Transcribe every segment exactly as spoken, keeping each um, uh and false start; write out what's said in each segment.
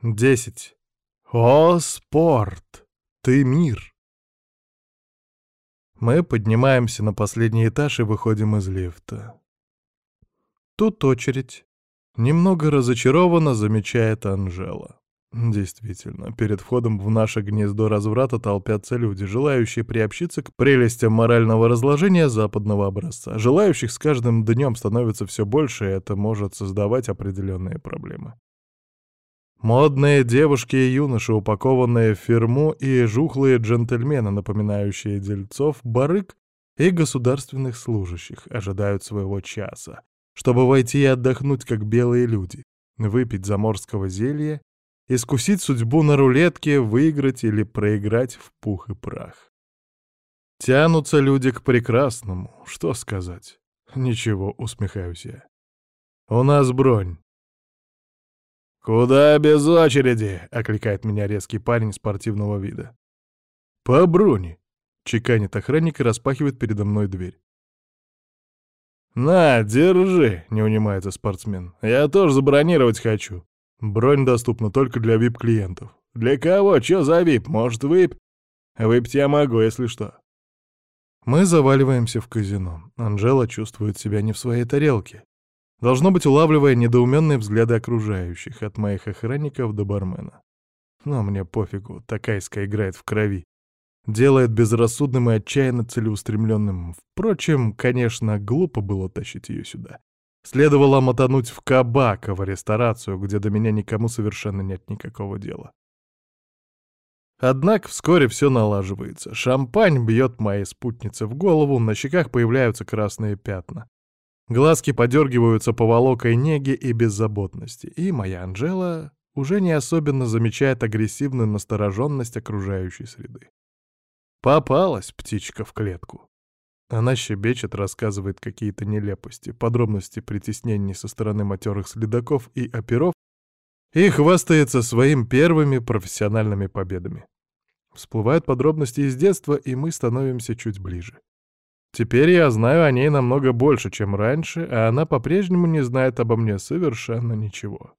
Десять. О, спорт! Ты мир! Мы поднимаемся на последний этаж и выходим из лифта. Тут очередь. Немного разочарованно замечает Анжела. Действительно, перед входом в наше гнездо разврата толпятся люди, желающие приобщиться к прелестям морального разложения западного образца. Желающих с каждым днем становится все больше, и это может создавать определенные проблемы. Модные девушки и юноши, упакованные в фирму, и жухлые джентльмены, напоминающие дельцов, барыг и государственных служащих, ожидают своего часа, чтобы войти и отдохнуть, как белые люди, выпить заморского зелья, искусить судьбу на рулетке, выиграть или проиграть в пух и прах. Тянутся люди к прекрасному, что сказать? Ничего, усмехаюсь я. У нас бронь. «Куда без очереди?» — окликает меня резкий парень спортивного вида. «По броне!» — чеканит охранник и распахивает передо мной дверь. «На, держи!» — не унимается спортсмен. «Я тоже забронировать хочу. Бронь доступна только для ви ай пи-клиентов». «Для кого? Чё за ви ай пи? Может, выпь?» «Выпить я могу, если что». Мы заваливаемся в казино. Анжела чувствует себя не в своей тарелке. Должно быть, улавливая недоуменные взгляды окружающих, от моих охранников до бармена. Но мне пофигу, Такайская играет в крови. Делает безрассудным и отчаянно целеустремленным. Впрочем, конечно, глупо было тащить ее сюда. Следовало мотануть в кабак, в ресторацию, где до меня никому совершенно нет никакого дела. Однако вскоре все налаживается. Шампань бьет моей спутнице в голову, на щеках появляются красные пятна. Глазки подергиваются поволокой неги и беззаботности, и моя Анжела уже не особенно замечает агрессивную настороженность окружающей среды. Попалась птичка в клетку. Она щебечет, рассказывает какие-то нелепости, подробности притеснений со стороны матерых следаков и оперов, и хвастается своими первыми профессиональными победами. Всплывают подробности из детства, и мы становимся чуть ближе. Теперь я знаю о ней намного больше, чем раньше, а она по-прежнему не знает обо мне совершенно ничего.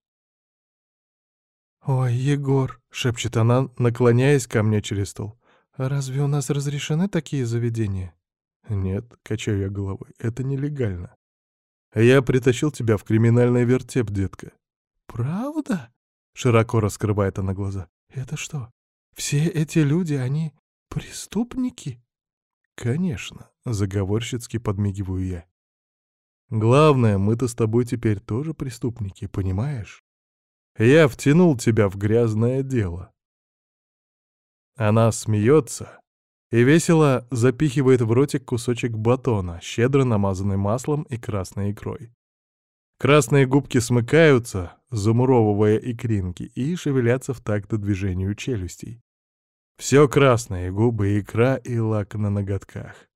«Ой, Егор», — шепчет она, наклоняясь ко мне через стол, — «а разве у нас разрешены такие заведения?» «Нет», — качаю я головой, — «это нелегально. Я притащил тебя в криминальный вертеп, детка». «Правда?» — широко раскрывает она глаза. «Это что, все эти люди, они преступники?» «Конечно», — заговорщицки подмигиваю я. «Главное, мы-то с тобой теперь тоже преступники, понимаешь? Я втянул тебя в грязное дело». Она смеется и весело запихивает в ротик кусочек батона, щедро намазанный маслом и красной икрой. Красные губки смыкаются, замуровывая икринки, и шевелятся в такт движению челюстей. Все красное — губы, икра и лак на ноготках.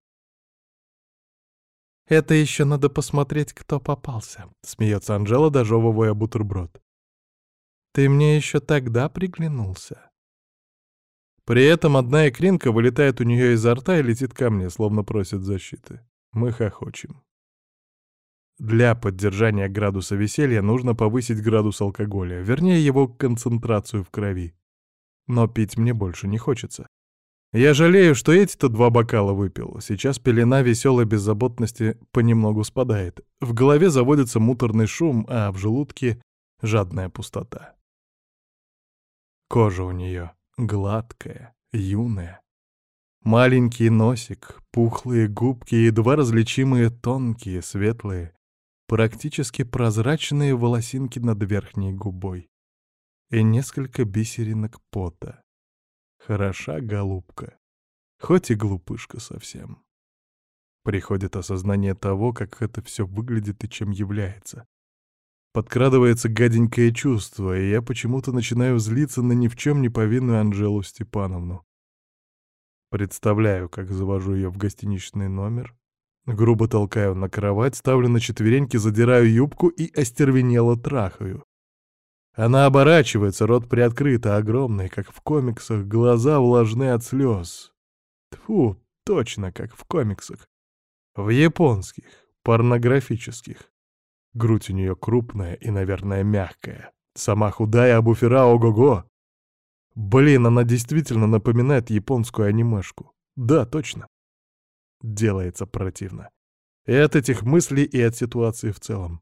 «Это еще надо посмотреть, кто попался», — смеется Анжела, дожевывая бутерброд. «Ты мне еще тогда приглянулся». При этом одна икринка вылетает у нее изо рта и летит ко мне, словно просит защиты. Мы хохочем. Для поддержания градуса веселья нужно повысить градус алкоголя, вернее, его концентрацию в крови. Но пить мне больше не хочется. Я жалею, что эти-то два бокала выпил. Сейчас пелена веселой беззаботности понемногу спадает. В голове заводится муторный шум, а в желудке — жадная пустота. Кожа у нее гладкая, юная. Маленький носик, пухлые губки, едва различимые тонкие, светлые, практически прозрачные волосинки над верхней губой. И несколько бисеринок пота. Хороша голубка, хоть и глупышка совсем. Приходит осознание того, как это все выглядит и чем является. Подкрадывается гаденькое чувство, и я почему-то начинаю злиться на ни в чем не повинную Анжелу Степановну. Представляю, как завожу ее в гостиничный номер, грубо толкаю на кровать, ставлю на четвереньки, задираю юбку и остервенело трахаю. Она оборачивается, рот приоткрыт, а огромный, как в комиксах, глаза влажны от слез. Тьфу, точно как в комиксах. В японских, порнографических. Грудь у нее крупная и, наверное, мягкая. Сама худая, а буфера ого-го. Блин, она действительно напоминает японскую анимешку. Да, точно. Делается противно. И от этих мыслей, и от ситуации в целом.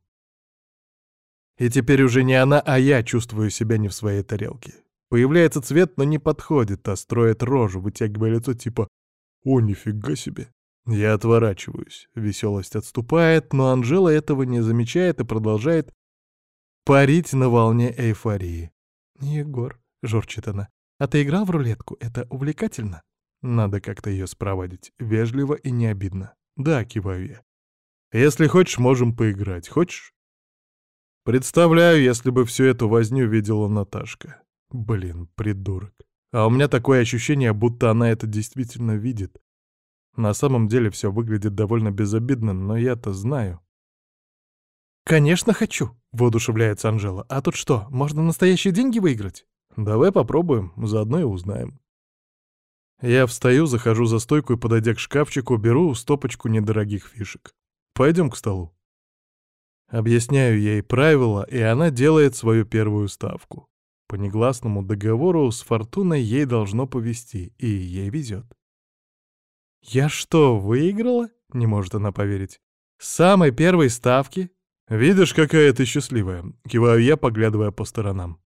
И теперь уже не она, а я чувствую себя не в своей тарелке. Появляется цвет, но не подходит, а строит рожу, вытягивая лицо типа «О, нифига себе!». Я отворачиваюсь. Веселость отступает, но Анжела этого не замечает и продолжает парить на волне эйфории. «Егор», — журчит она, — «а ты играл в рулетку? Это увлекательно?» Надо как-то ее спроводить, вежливо и не обидно. «Да», — киваю я. «Если хочешь, можем поиграть. Хочешь?» Представляю, если бы всю эту возню видела Наташка. Блин, придурок. А у меня такое ощущение, будто она это действительно видит. На самом деле все выглядит довольно безобидно, но я-то знаю. «Конечно хочу», — воодушевляется Анжела. «А тут что, можно настоящие деньги выиграть?» «Давай попробуем, заодно и узнаем». Я встаю, захожу за стойку и, подойдя к шкафчику, беру стопочку недорогих фишек. «Пойдем к столу». Объясняю ей правила, и она делает свою первую ставку. По негласному договору с Фортуной ей должно повезти, и ей везет. «Я что, выиграла?» — не может она поверить. «С самой первой ставки?» «Видишь, какая ты счастливая», — киваю я, поглядывая по сторонам.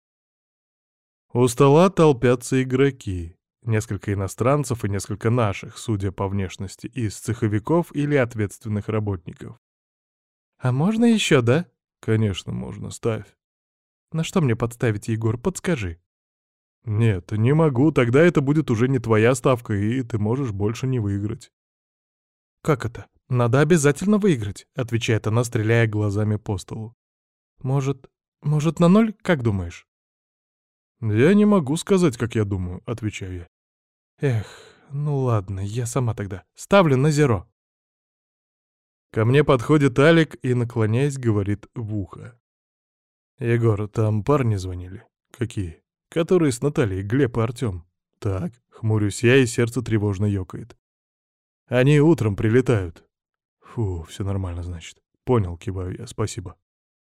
У стола толпятся игроки. Несколько иностранцев и несколько наших, судя по внешности, из цеховиков или ответственных работников. «А можно еще, да?» «Конечно, можно, ставь». «На что мне подставить, Егор, подскажи?» «Нет, не могу, тогда это будет уже не твоя ставка, и ты можешь больше не выиграть». «Как это? Надо обязательно выиграть», — отвечает она, стреляя глазами по столу. «Может, может на ноль, как думаешь?» «Я не могу сказать, как я думаю», — отвечаю я. «Эх, ну ладно, я сама тогда. Ставлю на зеро». Ко мне подходит Алик и, наклоняясь, говорит в ухо. «Егор, там парни звонили». «Какие?» «Которые с Натальей, Глеб и Артём». «Так», — хмурюсь я, и сердце тревожно ёкает. «Они утром прилетают». «Фу, все нормально, значит». «Понял», — киваю я, спасибо.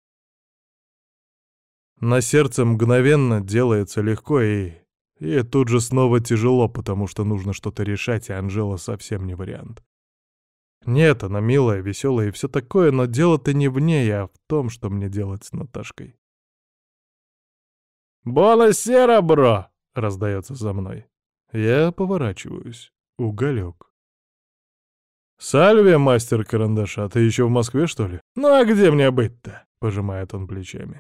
На сердце мгновенно делается легко, и... И тут же снова тяжело, потому что нужно что-то решать, а Анжела совсем не вариант. Нет, она милая, веселая и все такое, но дело-то не в ней, а в том, что мне делать с Наташкой. «Бонасера, бро!» — раздается за мной. Я поворачиваюсь. Уголек. «Сальвия, мастер карандаша, ты еще в Москве, что ли?» «Ну а где мне быть-то?» — пожимает он плечами.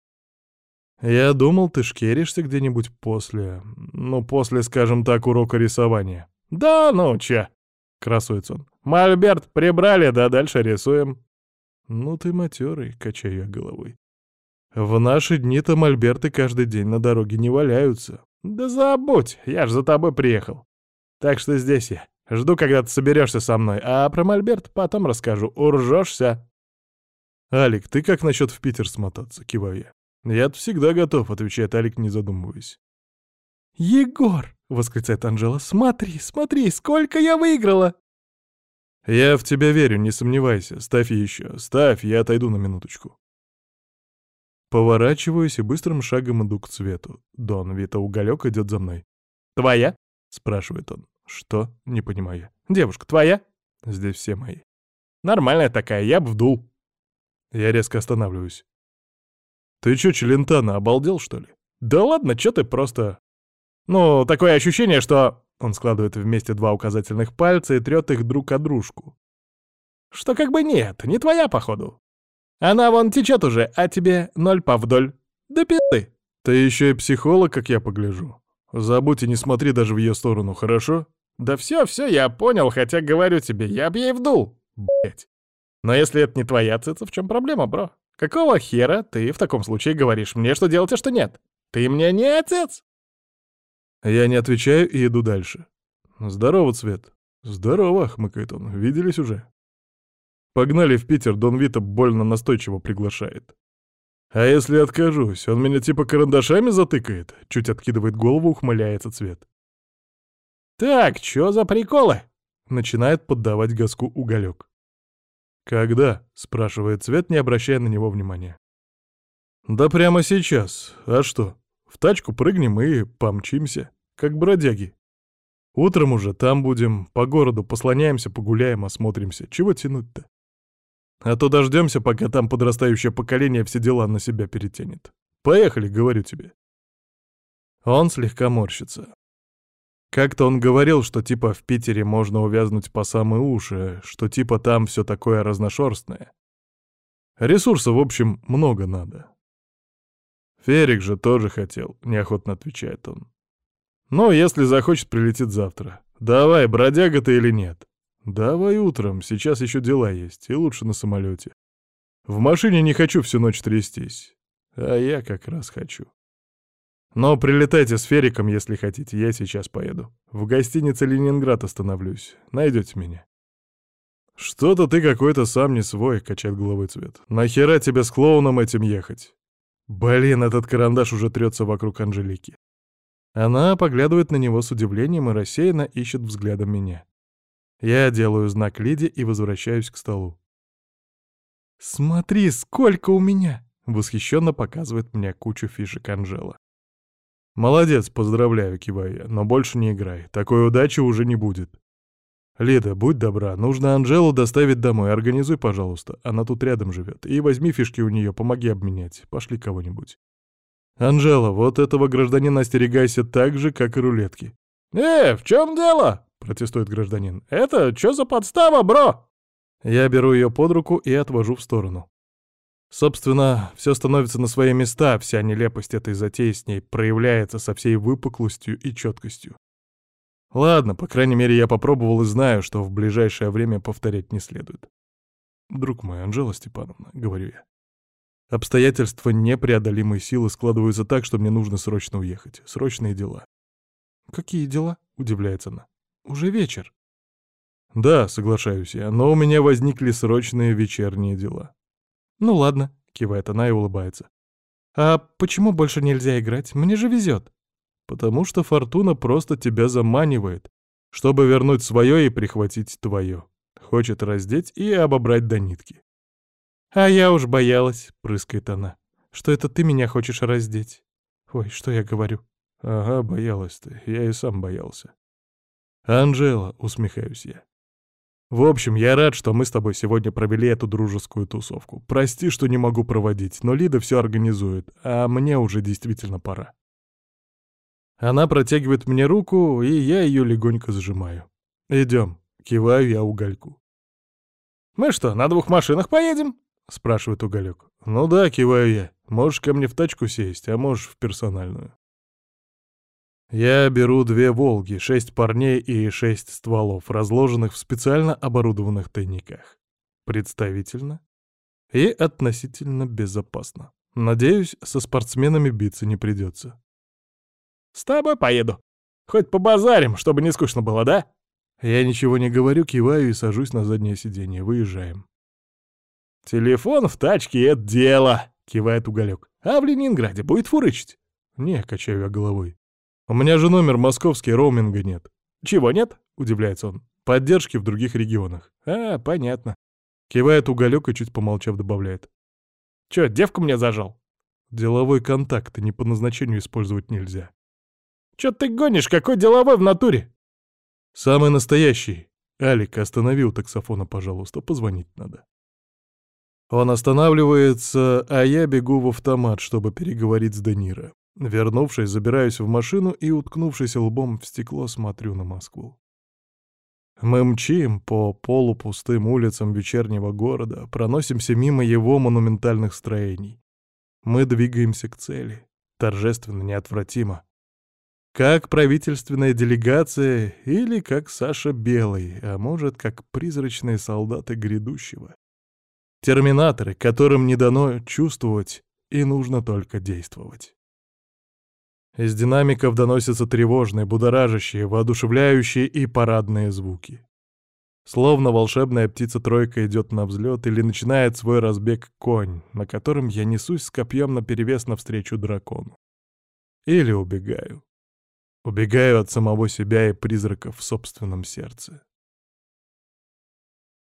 «Я думал, ты шкеришься где-нибудь после... Ну, после, скажем так, урока рисования». «Да ну чё?» — красуется он. «Мольберт прибрали, да дальше рисуем». «Ну ты матерый», — качаю я головой. «В наши дни-то мольберты каждый день на дороге не валяются». «Да забудь, я ж за тобой приехал. Так что здесь я. Жду, когда ты соберешься со мной, а про мольберт потом расскажу. Уржешься?» «Алик, ты как насчет в Питер смотаться?» — киваю я. «Я-то всегда готов», — отвечает Алик, не задумываясь. «Егор!» — восклицает Анжела. «Смотри, смотри, сколько я выиграла!» «Я в тебя верю, не сомневайся. Ставь еще. Ставь, я отойду на минуточку». Поворачиваюсь и быстрым шагом иду к цвету. Дон Вито Уголек идет за мной. «Твоя?» — спрашивает он. «Что?» — не понимаю я. «Девушка твоя?» «Здесь все мои». «Нормальная такая, я б вдул». Я резко останавливаюсь. «Ты чё, Челентано, обалдел, что ли?» «Да ладно, чё ты просто...» «Ну, такое ощущение, что...» Он складывает вместе два указательных пальца и трёт их друг о дружку. «Что как бы нет, не твоя, походу. Она вон течет уже, а тебе ноль повдоль. Да пизды!» «Ты ещё и психолог, как я погляжу. Забудь и не смотри даже в её сторону, хорошо?» «Да всё, всё, я понял, хотя говорю тебе, я б ей вдул, блять. Но если это не твоя цица, в чём проблема, бро? Какого хера ты в таком случае говоришь мне, что делать, а что нет? Ты мне не отец!» Я не отвечаю и иду дальше. «Здорово, Цвет». «Здорово», — хмыкает он. «Виделись уже?» «Погнали в Питер, Дон Вито больно настойчиво приглашает». «А если откажусь, он меня типа карандашами затыкает?» Чуть откидывает голову, ухмыляется Цвет. «Так, чё за приколы?» Начинает поддавать газку Уголек. «Когда?» — спрашивает Цвет, не обращая на него внимания. Да прямо сейчас. А что? В тачку прыгнем и помчимся, как бродяги. Утром уже там будем, по городу послоняемся, погуляем, осмотримся. Чего тянуть-то? А то дождемся, пока там подрастающее поколение все дела на себя перетянет. Поехали, говорю тебе. Он слегка морщится. Как-то он говорил, что типа в Питере можно увязнуть по самые уши, что типа там все такое разношерстное. Ресурсов, в общем, много надо. Ферик же тоже хотел, неохотно отвечает он. Ну, если захочет, прилетит завтра. Давай, бродяга ты или нет? Давай утром, сейчас еще дела есть, и лучше на самолете. В машине не хочу всю ночь трястись. А я как раз хочу. Но прилетайте с Фериком, если хотите, я сейчас поеду. В гостинице «Ленинград» остановлюсь. Найдете меня. Что-то ты какой-то сам не свой, качает головой Цвет. Нахера тебе с клоуном этим ехать? Блин, этот карандаш уже трется вокруг Анжелики. Она поглядывает на него с удивлением и рассеянно ищет взглядом меня. Я делаю знак Лиде и возвращаюсь к столу. «Смотри, сколько у меня!» — восхищенно показывает мне кучу фишек Анжела. «Молодец, поздравляю», — киваю я, — «но больше не играй. Такой удачи уже не будет». «Лида, будь добра, нужно Анжелу доставить домой. Организуй, пожалуйста. Она тут рядом живет. И возьми фишки у нее, помоги обменять. Пошли кого-нибудь». «Анжела, вот этого гражданина остерегайся так же, как и рулетки». «Э, в чем дело?» — протестует гражданин. «Это что за подстава, бро?» Я беру ее под руку и отвожу в сторону. Собственно, все становится на свои места, вся нелепость этой затеи с ней проявляется со всей выпуклостью и четкостью. Ладно, по крайней мере, я попробовал и знаю, что в ближайшее время повторять не следует. «Друг мой, Анжела Степановна», — говорю я, — «обстоятельства непреодолимой силы складываются так, что мне нужно срочно уехать. Срочные дела». «Какие дела?» — удивляется она. «Уже вечер». «Да, соглашаюсь я, но у меня возникли срочные вечерние дела». «Ну ладно», — кивает она и улыбается. «А почему больше нельзя играть? Мне же везет». «Потому что фортуна просто тебя заманивает, чтобы вернуть свое и прихватить твое. Хочет раздеть и обобрать до нитки». «А я уж боялась», — прыскает она, — «что это ты меня хочешь раздеть». «Ой, что я говорю?» «Ага, боялась ты, я и сам боялся». «Анжела», — усмехаюсь я. «В общем, я рад, что мы с тобой сегодня провели эту дружескую тусовку. Прости, что не могу проводить, но Лида все организует, а мне уже действительно пора». Она протягивает мне руку, и я ее легонько сжимаю. «Идем», — киваю я Угольку. «Мы что, на двух машинах поедем?» — спрашивает Уголек. «Ну да», — киваю я. «Можешь ко мне в тачку сесть, а можешь в персональную». Я беру две «Волги», шесть парней и шесть стволов, разложенных в специально оборудованных тайниках. Представительно и относительно безопасно. Надеюсь, со спортсменами биться не придется. «С тобой поеду. Хоть побазарим, чтобы не скучно было, да?» Я ничего не говорю, киваю и сажусь на заднее сиденье. Выезжаем. «Телефон в тачке — это дело!» — кивает Уголек. «А в Ленинграде будет фурычить?» «Не», — качаю я головой. «У меня же номер московский, роуминга нет». «Чего нет?» — удивляется он. «Поддержки в других регионах». «А, понятно». Кивает Уголек и, чуть помолчав, добавляет. «Чё, девку мне зажал?» «Деловой контакт не по назначению использовать нельзя». «Чё ты гонишь? Какой деловой в натуре?» «Самый настоящий. Алик, останови у таксофона, пожалуйста, позвонить надо». Он останавливается, а я бегу в автомат, чтобы переговорить с Де Ниро. Вернувшись, забираюсь в машину и, уткнувшись лбом в стекло, смотрю на Москву. Мы мчим по полупустым улицам вечернего города, проносимся мимо его монументальных строений. Мы двигаемся к цели, торжественно, неотвратимо. Как правительственная делегация или как Саша Белый, а может, как призрачные солдаты грядущего. Терминаторы, которым не дано чувствовать, и нужно только действовать. Из динамиков доносятся тревожные, будоражащие, воодушевляющие и парадные звуки. Словно волшебная птица-тройка идет на взлет или начинает свой разбег конь, на котором я несусь с копьем наперевес навстречу дракону. Или убегаю. Убегаю от самого себя и призраков в собственном сердце.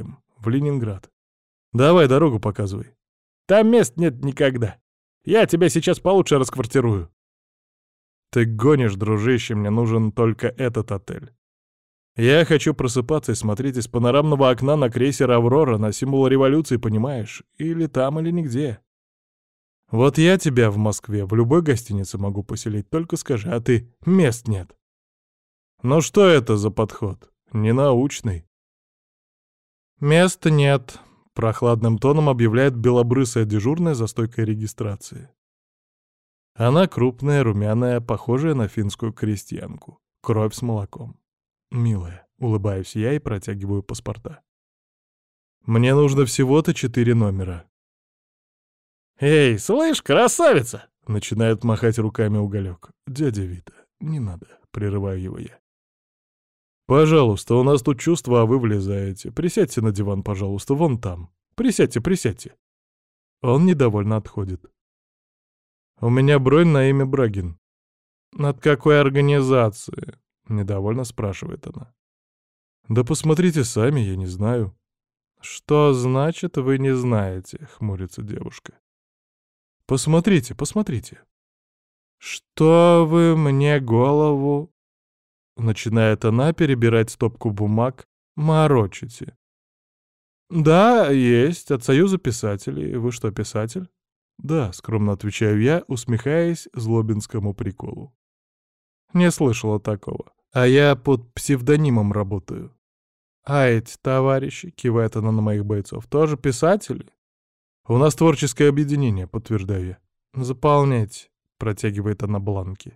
едем. В Ленинград. Давай дорогу показывай. Там мест нет никогда. Я тебя сейчас получше расквартирую. Ты гонишь, дружище, мне нужен только этот отель. Я хочу просыпаться и смотреть из панорамного окна на крейсер «Аврора», на символ революции, понимаешь? Или там, или нигде. Вот я тебя в Москве в любой гостинице могу поселить, только скажи, а ты мест нет. Ну что это за подход? Ненаучный. Места нет, прохладным тоном объявляет белобрысая дежурная за стойкой регистрации. Она крупная, румяная, похожая на финскую крестьянку. Кровь с молоком. Милая, улыбаюсь я и протягиваю паспорта. Мне нужно всего-то четыре номера. «Эй, слышь, красавица!» — начинает махать руками Уголек. «Дядя Вита, не надо», — прерываю его я. «Пожалуйста, у нас тут чувства, а вы влезаете. Присядьте на диван, пожалуйста, вон там. Присядьте, присядьте». Он недовольно отходит. «У меня бронь на имя Брагин». «От какой организации?» — недовольно спрашивает она. «Да посмотрите сами, я не знаю». «Что значит, вы не знаете?» — хмурится девушка. «Посмотрите, посмотрите». «Что вы мне голову...» — начинает она перебирать стопку бумаг. «Морочите». «Да, есть, от Союза писателей. Вы что, писатель?» «Да», — скромно отвечаю я, усмехаясь злобинскому приколу. «Не слышала такого. А я под псевдонимом работаю». «А эти товарищи», — кивает она на моих бойцов, — «тоже писатели?» «У нас творческое объединение», — подтверждаю я. «Заполняйте», — протягивает она бланки.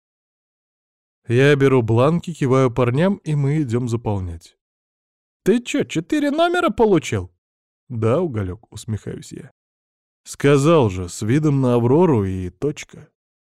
Я беру бланки, киваю парням, и мы идем заполнять. «Ты чё, четыре номера получил?» «Да, Уголек», — усмехаюсь я. «Сказал же, с видом на Аврору и точка».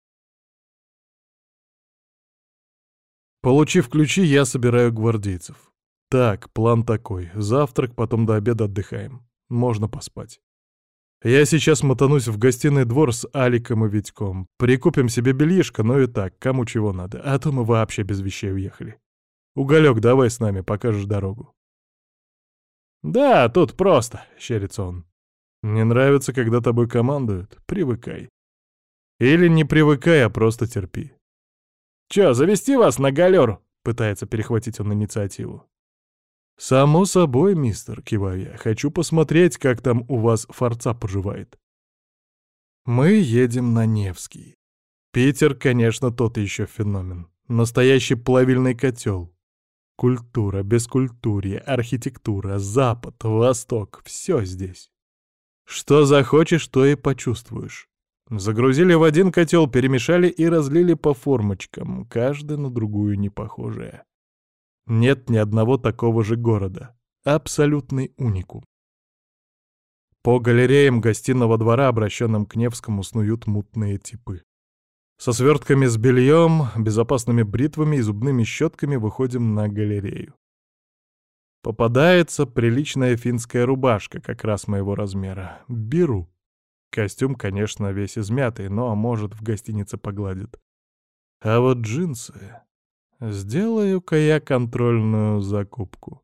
Получив ключи, я собираю гвардейцев. Так, план такой. Завтрак, потом до обеда отдыхаем. Можно поспать. Я сейчас мотанусь в гостиный двор с Аликом и Витьком. Прикупим себе бельишко, но и так, кому чего надо. А то мы вообще без вещей уехали. Уголек, давай с нами, покажешь дорогу. «Да, тут просто», — щерится он. Не нравится, когда тобой командуют? Привыкай. Или не привыкай, а просто терпи. «Чё, завести вас на галеру?» — пытается перехватить он инициативу. «Само собой, мистер», — киваю я. «Хочу посмотреть, как там у вас форца поживает». Мы едем на Невский. Питер, конечно, тот еще феномен. Настоящий плавильный котел. Культура, бескультурье, архитектура, Запад, Восток — все здесь. Что захочешь, то и почувствуешь. Загрузили в один котел, перемешали и разлили по формочкам, каждая на другую не похожая. Нет ни одного такого же города. Абсолютный уникум. По галереям гостиного двора, обращенным к Невскому, снуют мутные типы. Со свертками с бельем, безопасными бритвами и зубными щетками выходим на галерею. Попадается приличная финская рубашка, как раз моего размера. Беру. Костюм, конечно, весь измятый, но, может, в гостинице погладит. А вот джинсы... Сделаю-ка я контрольную закупку.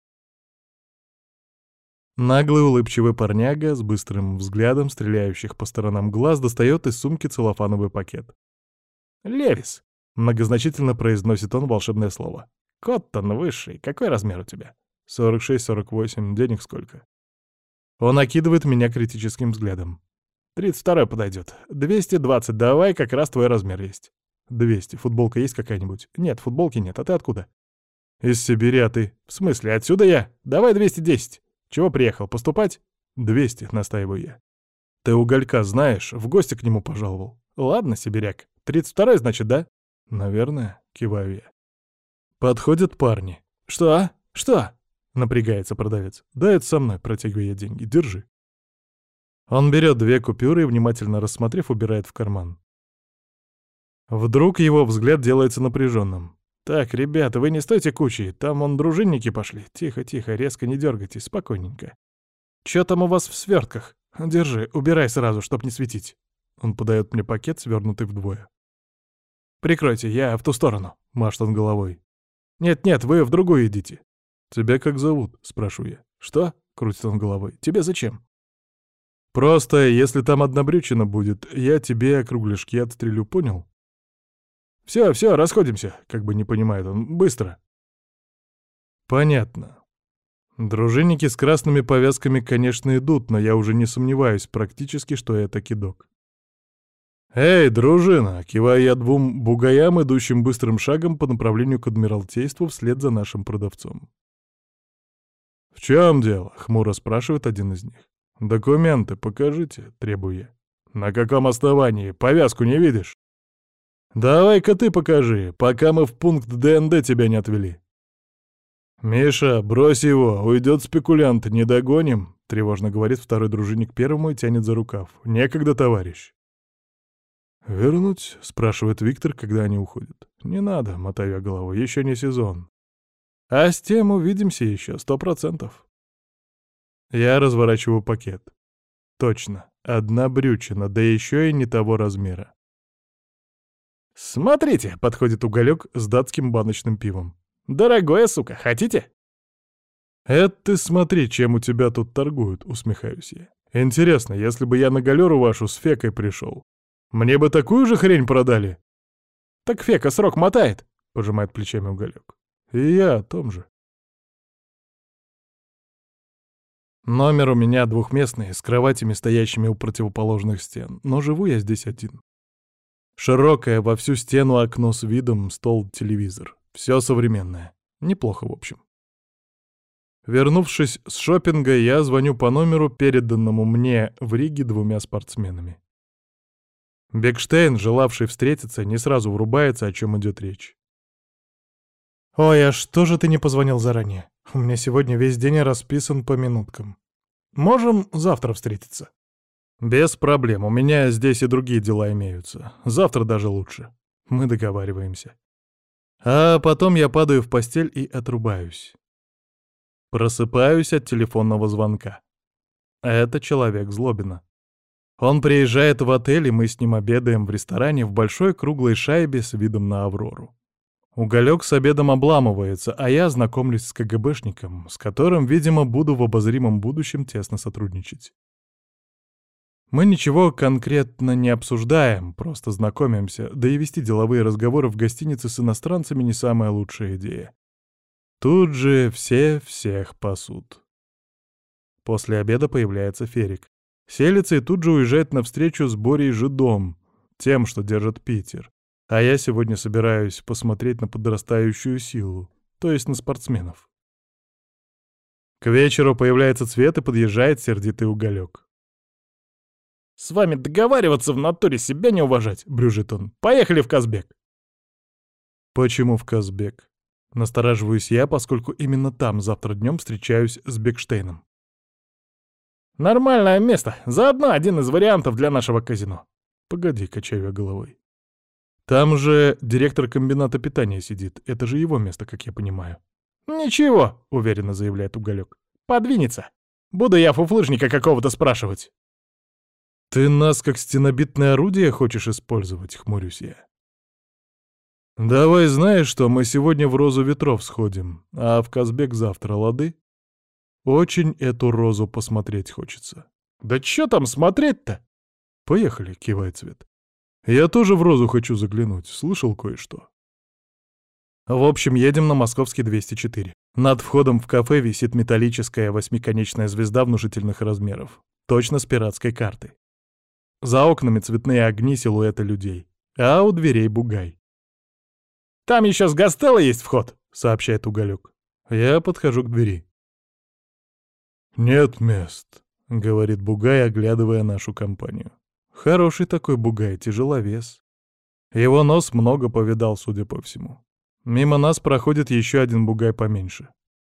Наглый улыбчивый парняга с быстрым взглядом, стреляющих по сторонам глаз, достает из сумки целлофановый пакет. «Левис», — многозначительно произносит он волшебное слово. «Коттон высший. Какой размер у тебя?» «сорок шесть сорок восемь. Денег сколько?» Он окидывает меня критическим взглядом. «тридцать второй подойдет. двести двадцать давай, как раз твой размер есть». «двести. Футболка есть какая-нибудь?» «Нет, футболки нет. А ты откуда?» «Из Сибири, а ты?» «В смысле, отсюда я? Давай двести десять. Чего приехал, поступать?» «двести», — настаиваю я. «Ты Уголька знаешь? В гости к нему пожаловал». «Ладно, сибиряк. тридцать второй, значит, да?» «Наверное», — киваю я. Подходят парни. «Что? Что?» — напрягается продавец. «Да это со мной», — протягиваю я деньги. «Держи». Он берет две купюры и, внимательно рассмотрев, убирает в карман. Вдруг его взгляд делается напряженным. «Так, ребята, вы не стойте кучей, там вон дружинники пошли. Тихо-тихо, резко не дергайтесь, спокойненько. Чё там у вас в свертках? Держи, убирай сразу, чтоб не светить». Он подает мне пакет, свернутый вдвое. «Прикройте, я в ту сторону», — машет он головой. «Нет-нет, вы в другую идите». «Тебя как зовут?» — спрашиваю я. «Что?» — крутит он головой. «Тебе зачем?» «Просто, если там одна брючина будет, я тебе кругляшки отстрелю, понял?» «Все, все, расходимся», — как бы не понимает он. «Быстро». Понятно. Дружинники с красными повязками, конечно, идут, но я уже не сомневаюсь практически, что это кидок. «Эй, дружина!» — киваю я двум бугаям, идущим быстрым шагом по направлению к Адмиралтейству вслед за нашим продавцом. «В чем дело?» — хмуро спрашивает один из них. «Документы покажите», — требую я. «На каком основании? Повязку не видишь?» «Давай-ка ты покажи, пока мы в пункт ДНД тебя не отвели». «Миша, брось его, уйдет спекулянт, не догоним», — тревожно говорит второй дружинник первому и тянет за рукав. «Некогда, товарищ». «Вернуть?» — спрашивает Виктор, когда они уходят. «Не надо», — мотаю я головой, — «еще не сезон». «А с тем увидимся еще, сто процентов». Я разворачиваю пакет. Точно, одна брючина, да еще и не того размера. «Смотрите!» — подходит Уголек с датским баночным пивом. «Дорогое, сука, хотите?» «Это ты смотри, чем у тебя тут торгуют», — усмехаюсь я. «Интересно, если бы я на галеру вашу с Фекой пришел, мне бы такую же хрень продали?» «Так Фека срок мотает», — пожимает плечами Уголек. «И я о том же». Номер у меня двухместный, с кроватями, стоящими у противоположных стен, но живу я здесь один. Широкое во всю стену окно с видом, стол, телевизор. Все современное. Неплохо, в общем. Вернувшись с шопинга, я звоню по номеру, переданному мне в Риге двумя спортсменами. Бекштейн, желавший встретиться, не сразу врубается, о чем идет речь. «Ой, а что же ты не позвонил заранее? У меня сегодня весь день расписан по минуткам. Можем завтра встретиться?» «Без проблем, у меня здесь и другие дела имеются. Завтра даже лучше. Мы договариваемся». А потом я падаю в постель и отрубаюсь. Просыпаюсь от телефонного звонка. Это человек Злобина. Он приезжает в отель, и мы с ним обедаем в ресторане в большой круглой шайбе с видом на Аврору. Уголек с обедом обламывается, а я знакомлюсь с КГБшником, с которым, видимо, буду в обозримом будущем тесно сотрудничать. Мы ничего конкретно не обсуждаем, просто знакомимся, да и вести деловые разговоры в гостинице с иностранцами не самая лучшая идея. Тут же все всех пасут. После обеда появляется Ферик. Селится и тут же уезжает навстречу с Борей Жидом, тем, что держит Питер. А я сегодня собираюсь посмотреть на подрастающую силу, то есть на спортсменов. К вечеру появляется Цвет и подъезжает сердитый Уголек. «С вами договариваться в натуре, себя не уважать», — брюжит он. «Поехали в Казбек». «Почему в Казбек?» Настораживаюсь я, поскольку именно там завтра днем встречаюсь с Бекштейном. Нормальное место. Заодно один из вариантов для нашего казино. Погоди, качаю я головой. Там же директор комбината питания сидит. Это же его место, как я понимаю. Ничего, уверенно заявляет Уголек. Подвинется. Буду я фуфлыжника какого-то спрашивать. Ты нас как стенобитное орудие хочешь использовать, хмурюсь я. Давай, знаешь что, мы сегодня в Розу ветров сходим, а в Казбек завтра, лады? Очень эту розу посмотреть хочется. Да чё там смотреть-то? Поехали, кивает Свет. Я тоже в Розу хочу заглянуть, слышал кое-что. В общем, едем на Московский двести четыре. Над входом в кафе висит металлическая восьмиконечная звезда внушительных размеров. Точно с пиратской карты. За окнами цветные огни силуэта людей, а у дверей бугай. «Там еще с Гастелло есть вход», — сообщает Уголек. Я подхожу к двери. «Нет мест», — говорит бугай, оглядывая нашу компанию. Хороший такой бугай, тяжеловес. Его нос много повидал, судя по всему. Мимо нас проходит еще один бугай поменьше.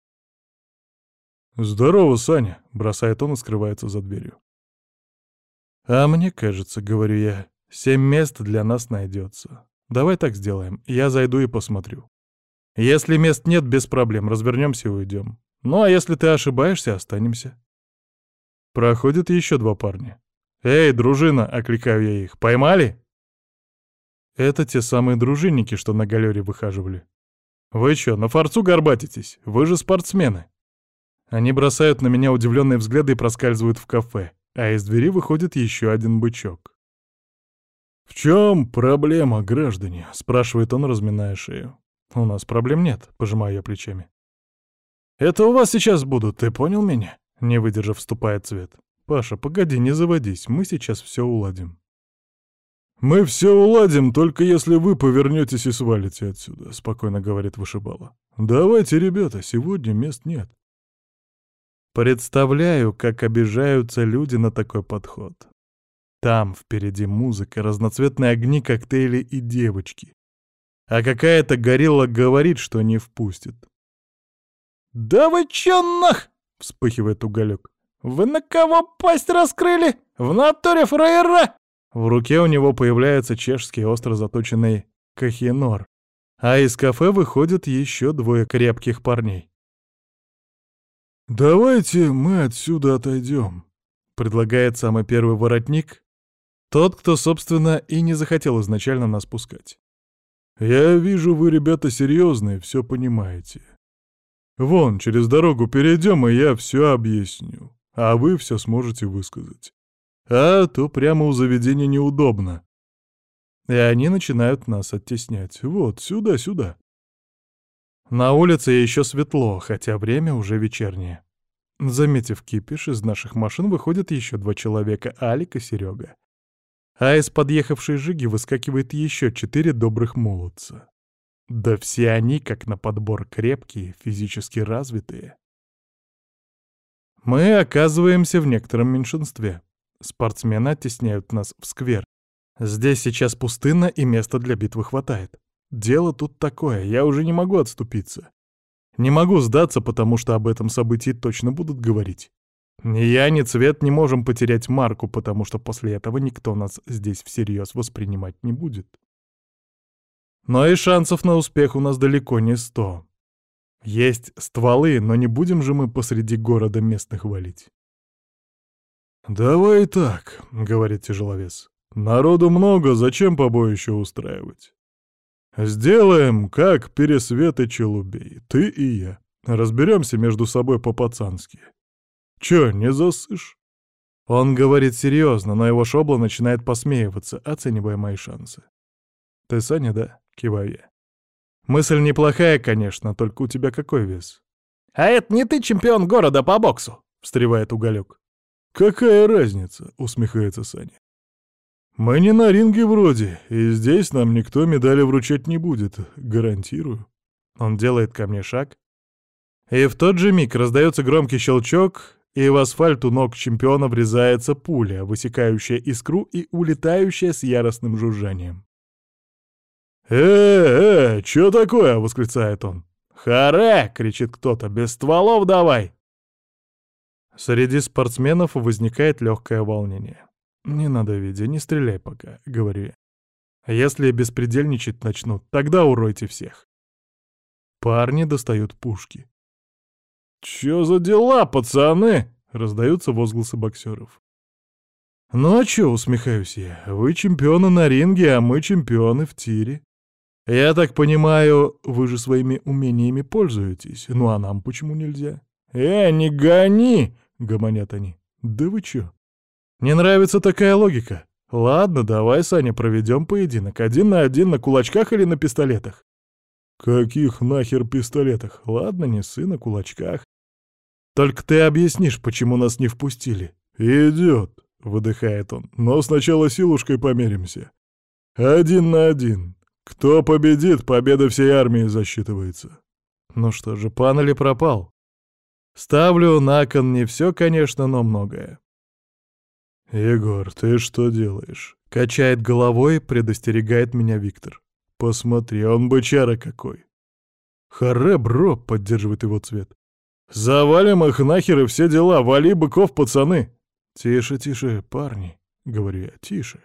«Здорово, Саня», — бросает он и скрывается за дверью. «А мне кажется, — говорю я, — семь мест для нас найдется. Давай так сделаем, я зайду и посмотрю. Если мест нет, без проблем, развернемся и уйдем. Ну а если ты ошибаешься, останемся». Проходят еще два парня. «Эй, дружина!» — окликаю я их. «Поймали?» Это те самые дружинники, что на галере выхаживали. «Вы чё, на форцу горбатитесь? Вы же спортсмены!» Они бросают на меня удивленные взгляды и проскальзывают в кафе, а из двери выходит еще один бычок. «В чем проблема, граждане?» — спрашивает он, разминая шею. «У нас проблем нет», — пожимаю я плечами. «Это у вас сейчас будут, ты понял меня?» — не выдержав, вступает Цвет. «Паша, погоди, не заводись, мы сейчас все уладим». «Мы все уладим, только если вы повернетесь и свалите отсюда», — спокойно говорит вышибала. «Давайте, ребята, сегодня мест нет». Представляю, как обижаются люди на такой подход. Там впереди музыка, разноцветные огни, коктейли и девочки. А какая-то горилла говорит, что не впустит. «Да вы чё нах?» — вспыхивает Уголек. «Вы на кого пасть раскрыли? В натуре фраера!» В руке у него появляется чешский остро заточенный кахинор, а из кафе выходят еще двое крепких парней. «Давайте мы отсюда отойдем», — предлагает самый первый воротник, тот, кто, собственно, и не захотел изначально нас пускать. «Я вижу, вы, ребята, серьезные, все понимаете. Вон, через дорогу перейдем, и я все объясню, а вы все сможете высказать. А то прямо у заведения неудобно». И они начинают нас оттеснять. Вот, сюда-сюда. На улице еще светло, хотя время уже вечернее. Заметив кипиш, из наших машин выходят еще два человека, Алик и Серега. А из подъехавшей Жиги выскакивает еще четыре добрых молодца. Да все они, как на подбор, крепкие, физически развитые. Мы оказываемся в некотором меньшинстве. Спортсмены оттесняют нас в сквер. Здесь сейчас пустынно и места для битвы хватает. Дело тут такое, я уже не могу отступиться. Не могу сдаться, потому что об этом событии точно будут говорить. Ни я, ни Цвет не можем потерять марку, потому что после этого никто нас здесь всерьез воспринимать не будет. Но и шансов на успех у нас далеко не сто. Есть стволы, но не будем же мы посреди города местных валить. «Давай так», — говорит тяжеловес. «Народу много, зачем побоище устраивать? Сделаем, как Пересвет и Челубей, ты и я. Разберемся между собой по-пацански. Чё, не засышь?» Он говорит серьезно, но его шобла начинает посмеиваться, оценивая мои шансы. «Ты Саня, да?» — киваю я. «Мысль неплохая, конечно, только у тебя какой вес?» «А это не ты чемпион города по боксу?» — встревает Уголек. «Какая разница?» — усмехается Саня. «Мы не на ринге вроде, и здесь нам никто медали вручать не будет, гарантирую». Он делает ко мне шаг, и в тот же миг раздается громкий щелчок, и в асфальт у ног чемпиона врезается пуля, высекающая искру и улетающая с яростным жужжанием. «Э-э, чё такое?» — восклицает он. «Харе!» — кричит кто-то. «Без стволов давай!» Среди спортсменов возникает легкое волнение. «Не надо, Витя, не стреляй пока», — говорю я. «Если беспредельничать начнут, тогда уройте всех». Парни достают пушки. «Чё за дела, пацаны?» — раздаются возгласы боксеров. «Ну а чё?» — усмехаюсь я. «Вы чемпионы на ринге, а мы чемпионы в тире. Я так понимаю, вы же своими умениями пользуетесь. Ну а нам почему нельзя?» «Э, не гони!» — гомонят они. «Да вы чё? Не нравится такая логика? Ладно, давай, Саня, проведем поединок. Один на один на кулачках или на пистолетах?» «Каких нахер пистолетах? Ладно, не ссы, на кулачках. Только ты объяснишь, почему нас не впустили?» «Идёт», — выдыхает он, — «но сначала силушкой померимся. Один на один. Кто победит, победа всей армии засчитывается». Ну что же, пан или пропал? Ставлю на кон не все, конечно, но многое. «Егор, ты что делаешь?» — качает головой, предостерегает меня Виктор. «Посмотри, он бычара какой!» «Харе, бро!» — поддерживает его Цвет. «Завалим их нахер и все дела, вали быков, пацаны!» «Тише, тише, парни!» — говорю я, тише.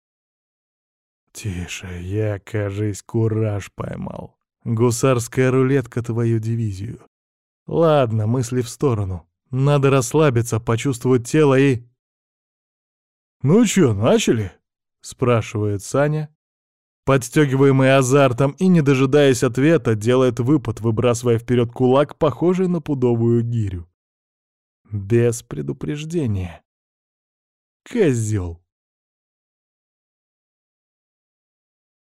«Тише, я, кажись, кураж поймал. Гусарская рулетка твою дивизию. Ладно, мысли в сторону. Надо расслабиться, почувствовать тело и...» «Ну чё, начали?» — спрашивает Саня, подстегиваемый азартом, и, не дожидаясь ответа, делает выпад, выбрасывая вперед кулак, похожий на пудовую гирю. Без предупреждения. Козёл.